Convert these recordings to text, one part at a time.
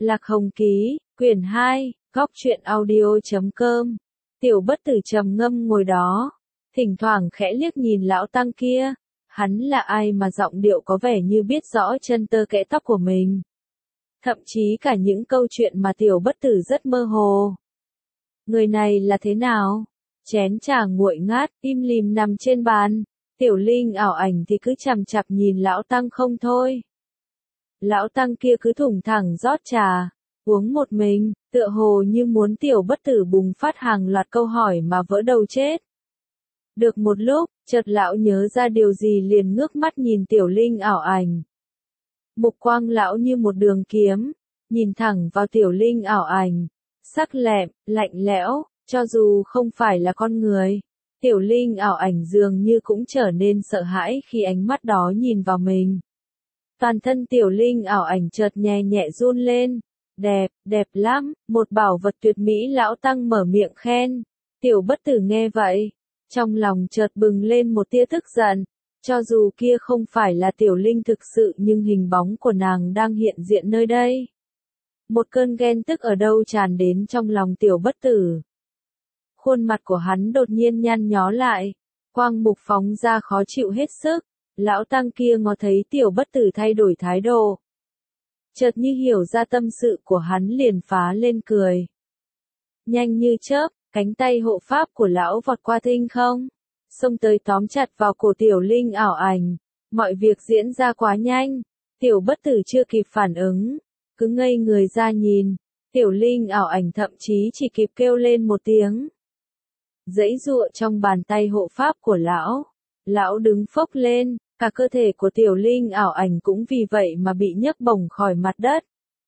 Lạc Hồng Ký, quyển 2, góc truyện audio.com. Tiểu Bất Tử trầm ngâm ngồi đó, thỉnh thoảng khẽ liếc nhìn lão tăng kia, hắn là ai mà giọng điệu có vẻ như biết rõ chân tơ kẽ tóc của mình. Thậm chí cả những câu chuyện mà Tiểu Bất Tử rất mơ hồ. Người này là thế nào? Chén trà nguội ngát, im lìm nằm trên bàn, Tiểu Linh ảo ảnh thì cứ chằm chằm nhìn lão tăng không thôi. Lão tăng kia cứ thủng thẳng rót trà, uống một mình, tựa hồ như muốn Tiểu Bất Tử bùng phát hàng loạt câu hỏi mà vỡ đầu chết. Được một lúc, chợt lão nhớ ra điều gì liền ngước mắt nhìn Tiểu Linh ảo ảnh. Mục quang lão như một đường kiếm, nhìn thẳng vào Tiểu Linh ảo ảnh, sắc lẹm, lạnh lẽo, cho dù không phải là con người. Tiểu Linh ảo ảnh dường như cũng trở nên sợ hãi khi ánh mắt đó nhìn vào mình. Toàn thân Tiểu Linh ảo ảnh chợt nhẹ nhẹ run lên. Đẹp, đẹp lắm, một bảo vật tuyệt mỹ lão tăng mở miệng khen. Tiểu Bất Tử nghe vậy, trong lòng chợt bừng lên một tia tức giận. Cho dù kia không phải là Tiểu Linh thực sự nhưng hình bóng của nàng đang hiện diện nơi đây. Một cơn ghen tức ở đâu tràn đến trong lòng Tiểu Bất Tử. Khuôn mặt của hắn đột nhiên nhăn nhó lại, quang mục phóng ra khó chịu hết sức. Lão tăng kia ngó thấy Tiểu Bất Tử thay đổi thái độ, chợt như hiểu ra tâm sự của hắn liền phá lên cười. Nhanh như chớp, cánh tay hộ pháp của lão vọt qua thinh không, xông tới tóm chặt vào cổ Tiểu Linh ảo ảnh. Mọi việc diễn ra quá nhanh, Tiểu Bất Tử chưa kịp phản ứng, cứ ngây người ra nhìn. Tiểu Linh ảo ảnh thậm chí chỉ kịp kêu lên một tiếng, giãy giụa trong bàn tay hộ pháp của lão. Lão đứng phốc lên, cả cơ thể của Tiểu Linh ảo ảnh cũng vì vậy mà bị nhấc bổng khỏi mặt đất.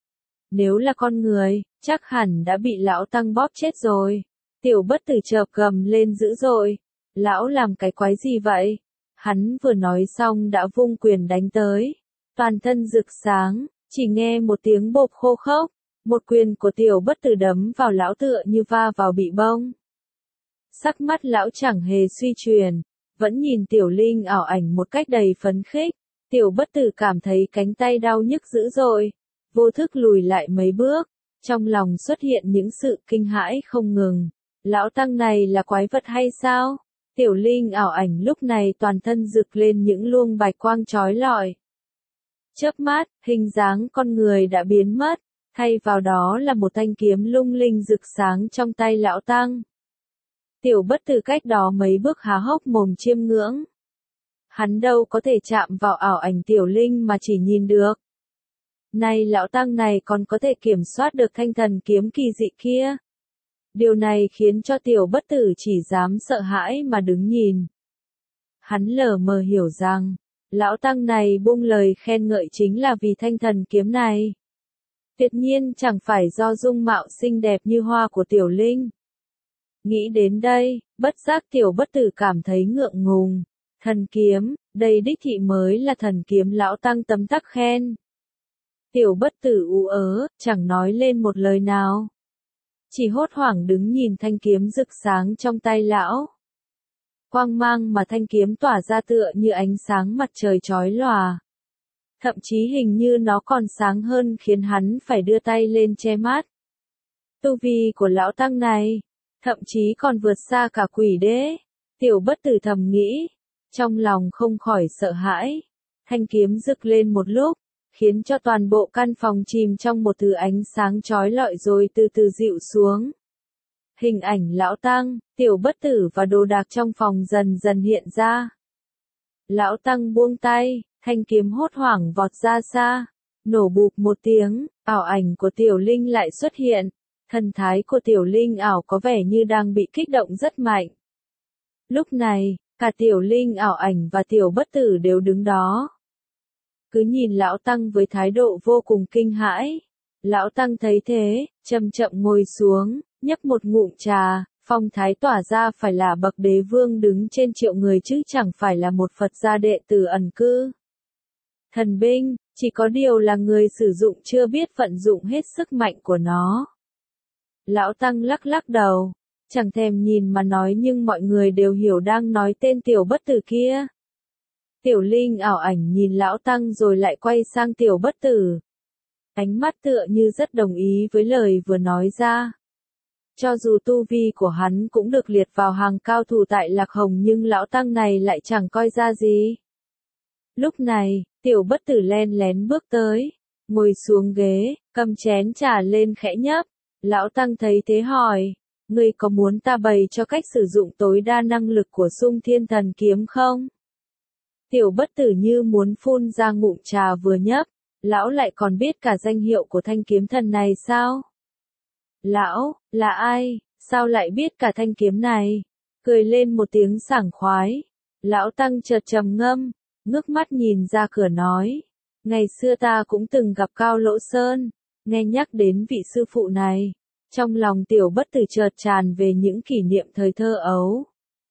Nếu là con người, chắc hẳn đã bị lão tăng bóp chết rồi. Tiểu Bất Tử chợp gầm lên dữ dội. Lão làm cái quái gì vậy? Hắn vừa nói xong đã vung quyền đánh tới. Toàn thân rực sáng, chỉ nghe một tiếng bộp khô khốc. Một quyền của Tiểu Bất Tử đấm vào lão tựa như va vào bị bông. Sắc mắt lão chẳng hề suy chuyển, vẫn nhìn Tiểu Linh ảo ảnh một cách đầy phấn khích. Tiểu Bất Tử cảm thấy cánh tay đau nhức dữ dội, vô thức lùi lại mấy bước, trong lòng xuất hiện những sự kinh hãi không ngừng. Lão tăng này là quái vật hay sao? Tiểu Linh ảo ảnh lúc này toàn thân rực lên những luồng bạch quang chói lọi. Chớp mắt, hình dáng con người đã biến mất, thay vào đó là một thanh kiếm lung linh rực sáng trong tay lão tăng. Tiểu Bất Tử cách đó mấy bước há hốc mồm chiêm ngưỡng. Hắn đâu có thể chạm vào ảo ảnh Tiểu Linh mà chỉ nhìn được. Này lão tăng này còn có thể kiểm soát được thanh thần kiếm kỳ dị kia. Điều này khiến cho Tiểu Bất Tử chỉ dám sợ hãi mà đứng nhìn. Hắn lờ mờ hiểu rằng, lão tăng này buông lời khen ngợi chính là vì thanh thần kiếm này. Tuyệt nhiên chẳng phải do dung mạo xinh đẹp như hoa của Tiểu Linh. Nghĩ đến đây, bất giác Tiểu Bất Tử cảm thấy ngượng ngùng. Thần kiếm, đây đích thị mới là thần kiếm lão tăng tấm tắc khen. Tiểu Bất Tử ú ớ, chẳng nói lên một lời nào. Chỉ hốt hoảng đứng nhìn thanh kiếm rực sáng trong tay lão. Quang mang mà thanh kiếm tỏa ra tựa như ánh sáng mặt trời chói lòa. Thậm chí hình như nó còn sáng hơn khiến hắn phải đưa tay lên che mắt. Tu vi của lão tăng này, thậm chí còn vượt xa cả quỷ đế. Tiểu Bất Tử thầm nghĩ, trong lòng không khỏi sợ hãi. Thanh kiếm rực lên một lúc, khiến cho toàn bộ căn phòng chìm trong một thứ ánh sáng chói lọi rồi từ từ dịu xuống. Hình ảnh lão tăng, Tiểu Bất Tử và đồ đạc trong phòng dần dần hiện ra. Lão tăng buông tay, thanh kiếm hốt hoảng vọt ra xa, nổ bụp một tiếng, ảo ảnh của Tiểu Linh lại xuất hiện. Thần thái của Tiểu Linh ảo có vẻ như đang bị kích động rất mạnh. Lúc này, cả Tiểu Linh ảo ảnh và Tiểu Bất Tử đều đứng đó. Cứ nhìn lão tăng với thái độ vô cùng kinh hãi. Lão tăng thấy thế, chậm chậm ngồi xuống, nhấp một ngụm trà, phong thái tỏa ra phải là bậc đế vương đứng trên triệu người chứ chẳng phải là một Phật gia đệ tử ẩn cư. Thần binh, chỉ có điều là người sử dụng chưa biết vận dụng hết sức mạnh của nó. Lão tăng lắc lắc đầu, chẳng thèm nhìn mà nói nhưng mọi người đều hiểu đang nói tên Tiểu Bất Tử kia. Tiểu Linh ảo ảnh nhìn lão tăng rồi lại quay sang Tiểu Bất Tử. ánh mắt tựa như rất đồng ý với lời vừa nói ra. Cho dù tu vi của hắn cũng được liệt vào hàng cao thủ tại Lạc Hồng nhưng lão tăng này lại chẳng coi ra gì. Lúc này, Tiểu Bất Tử len lén bước tới, ngồi xuống ghế, cầm chén trà lên khẽ nhấp. Lão tăng thấy thế hỏi, ngươi có muốn ta bày cho cách sử dụng tối đa năng lực của Xung Thiên Thần Kiếm không? Tiểu Bất Tử như muốn phun ra ngụm trà vừa nhấp, lão lại còn biết cả danh hiệu của thanh kiếm thần này sao? Lão, là ai, sao lại biết cả thanh kiếm này? Cười lên một tiếng sảng khoái. Lão tăng chợt trầm ngâm, ngước mắt nhìn ra cửa nói. Ngày xưa ta cũng từng gặp Cao Lỗ Sơn, nghe nhắc đến vị sư phụ này. Trong lòng Tiểu Bất Tử chợt tràn về những kỷ niệm thời thơ ấu.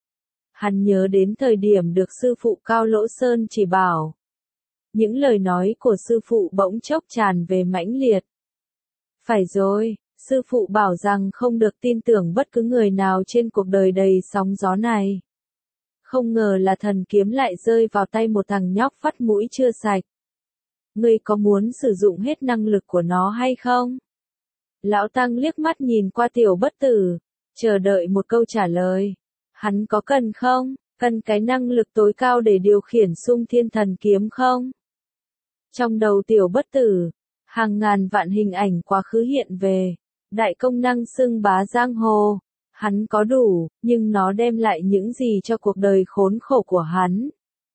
Hắn nhớ đến thời điểm được sư phụ Cao Lỗ Sơn chỉ bảo. Những lời nói của sư phụ bỗng chốc tràn về mãnh liệt. Phải rồi. Sư phụ bảo rằng không được tin tưởng bất cứ người nào trên cuộc đời đầy sóng gió này. Không ngờ là thần kiếm lại rơi vào tay một thằng nhóc vắt mũi chưa sạch. Ngươi có muốn sử dụng hết năng lực của nó hay không? Lão tăng liếc mắt nhìn qua Tiểu Bất Tử, chờ đợi một câu trả lời. Hắn có cần không? Cần cái năng lực tối cao để điều khiển Xung Thiên Thần Kiếm không? Trong đầu Tiểu Bất Tử, hàng ngàn vạn hình ảnh quá khứ hiện về. Đại công năng xưng bá giang hồ, hắn có đủ, nhưng nó đem lại những gì cho cuộc đời khốn khổ của hắn?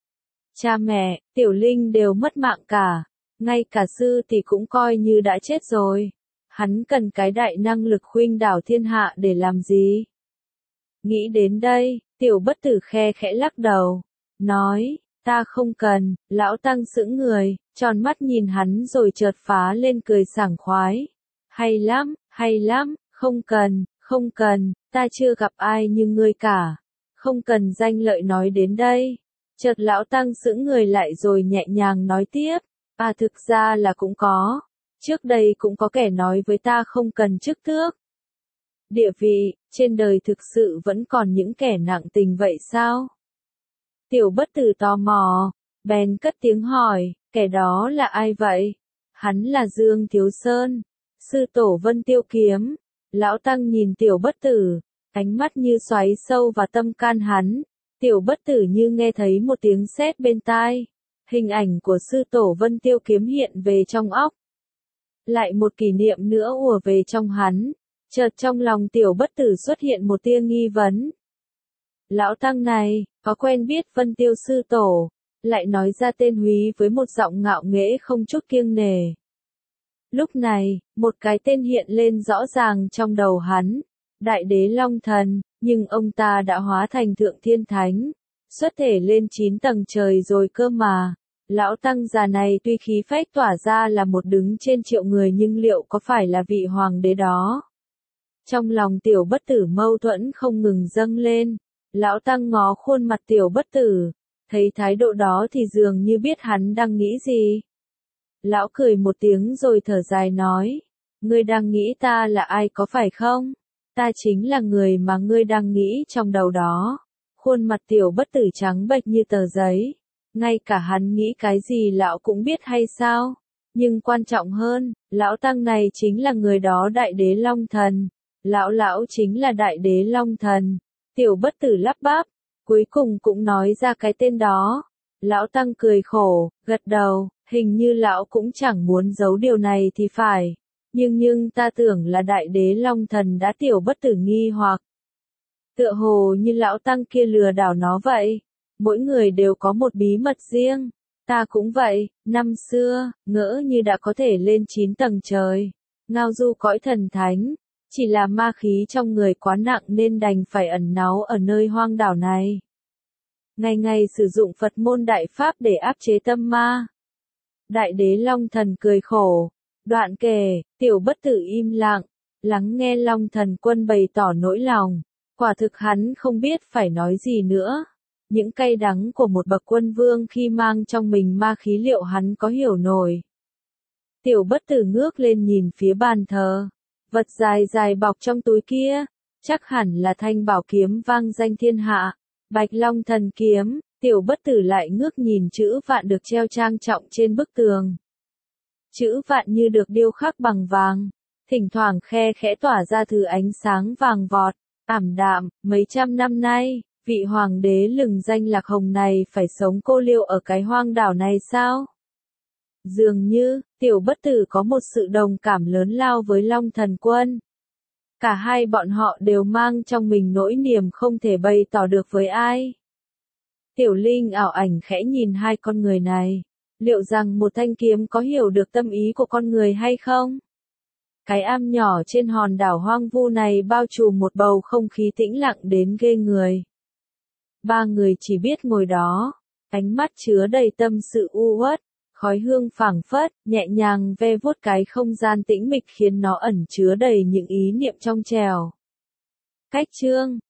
Cha mẹ, Tiểu Linh đều mất mạng cả, ngay cả sư thì cũng coi như đã chết rồi. Hắn cần cái đại năng lực khuynh đảo thiên hạ để làm gì? Nghĩ đến đây, Tiểu Bất Tử khe khẽ lắc đầu, nói, ta không cần. Lão tăng sững người, tròn mắt nhìn hắn rồi chợt phá lên cười sảng khoái. Hay lắm, không cần, ta chưa gặp ai như ngươi cả. Không cần danh lợi nói đến đây. Chợt lão tăng sững người lại rồi nhẹ nhàng nói tiếp, thực ra là cũng có. Trước đây cũng có kẻ nói với ta không cần chức tước, địa vị, trên đời thực sự vẫn còn những kẻ nặng tình vậy sao? Tiểu Bất Tử tò mò, bèn cất tiếng hỏi, kẻ đó là ai vậy? Hắn là Dương Thiếu Sơn, sư tổ Vân Tiêu Kiếm. Lão tăng nhìn Tiểu Bất Tử, ánh mắt như xoáy sâu vào tâm can hắn. Tiểu Bất Tử như nghe thấy một tiếng sét bên tai. Hình ảnh của sư tổ Vân Tiêu Kiếm hiện về trong óc. Lại một kỷ niệm nữa ùa về trong hắn. Chợt trong lòng Tiểu Bất Tử xuất hiện một tia nghi vấn. Lão tăng này, có quen biết Vân Tiêu sư tổ, lại nói ra tên Húy với một giọng ngạo nghễ không chút kiêng nể. Lúc này, một cái tên hiện lên rõ ràng trong đầu hắn, Đại Đế Long Thần, nhưng ông ta đã hóa thành Thượng Thiên Thánh, xuất thể lên 9 tầng trời rồi cơ mà. Lão tăng già này tuy khí phách tỏa ra là một đứng trên triệu người nhưng liệu có phải là vị hoàng đế đó? Trong lòng Tiểu Bất Tử mâu thuẫn không ngừng dâng lên. Lão tăng ngó khuôn mặt Tiểu Bất Tử, thấy thái độ đó thì dường như biết hắn đang nghĩ gì. Lão cười một tiếng rồi thở dài nói, ngươi đang nghĩ ta là ai có phải không? Ta chính là người mà ngươi đang nghĩ trong đầu đó. Khuôn mặt Tiểu Bất Tử trắng bệch như tờ giấy. Ngay cả hắn nghĩ cái gì lão cũng biết hay sao? Nhưng quan trọng hơn, lão tăng này chính là người đó, Đại Đế Long Thần. Lão chính là Đại Đế Long Thần. Tiểu Bất Tử lắp bắp, cuối cùng cũng nói ra cái tên đó. Lão tăng cười khổ, gật đầu, hình như lão cũng chẳng muốn giấu điều này thì phải. Nhưng ta tưởng là Đại Đế Long Thần đã. Tiểu Bất Tử nghi hoặc. Tựa hồ như lão tăng kia lừa đảo nó vậy. Mỗi người đều có một bí mật riêng. Ta cũng vậy, năm xưa, ngỡ như đã có thể lên 9 tầng trời. Ngao du cõi thần thánh. Chỉ là ma khí trong người quá nặng nên đành phải ẩn náu ở nơi hoang đảo này. Ngày ngày sử dụng Phật môn đại pháp để áp chế tâm ma. Đại Đế Long Thần cười khổ. Đoạn kể, Tiểu Bất Tử im lặng, lắng nghe Long Thần Quân bày tỏ nỗi lòng. Quả thực hắn không biết phải nói gì nữa. Những cay đắng của một bậc quân vương khi mang trong mình ma khí liệu hắn có hiểu nổi. Tiểu Bất Tử ngước lên nhìn phía bàn thờ. Vật dài dài bọc trong túi kia, chắc hẳn là thanh bảo kiếm vang danh thiên hạ, Bạch Long Thần Kiếm. Tiểu Bất Tử lại ngước nhìn chữ vạn được treo trang trọng trên bức tường. chữ vạn như được điêu khắc bằng vàng, thỉnh thoảng khe khẽ tỏa ra thứ ánh sáng vàng vọt, ảm đạm. Mấy trăm năm nay, vị hoàng đế lừng danh Lạc Hồng này phải sống cô liêu ở cái hoang đảo này sao? Dường như, Tiểu Bất Tử có một sự đồng cảm lớn lao với Long Thần Quân. Cả hai bọn họ đều mang trong mình nỗi niềm không thể bày tỏ được với ai. Tiểu Linh ảo ảnh khẽ nhìn hai con người này. Liệu rằng một thanh kiếm có hiểu được tâm ý của con người hay không? Cái am nhỏ trên hòn đảo hoang vu này bao trùm một bầu không khí tĩnh lặng đến ghê người. Ba người chỉ biết ngồi đó, ánh mắt chứa đầy tâm sự u uất, khói hương phảng phất, nhẹ nhàng ve vuốt cái không gian tĩnh mịch khiến nó ẩn chứa đầy những ý niệm trong trẻo. Cách chương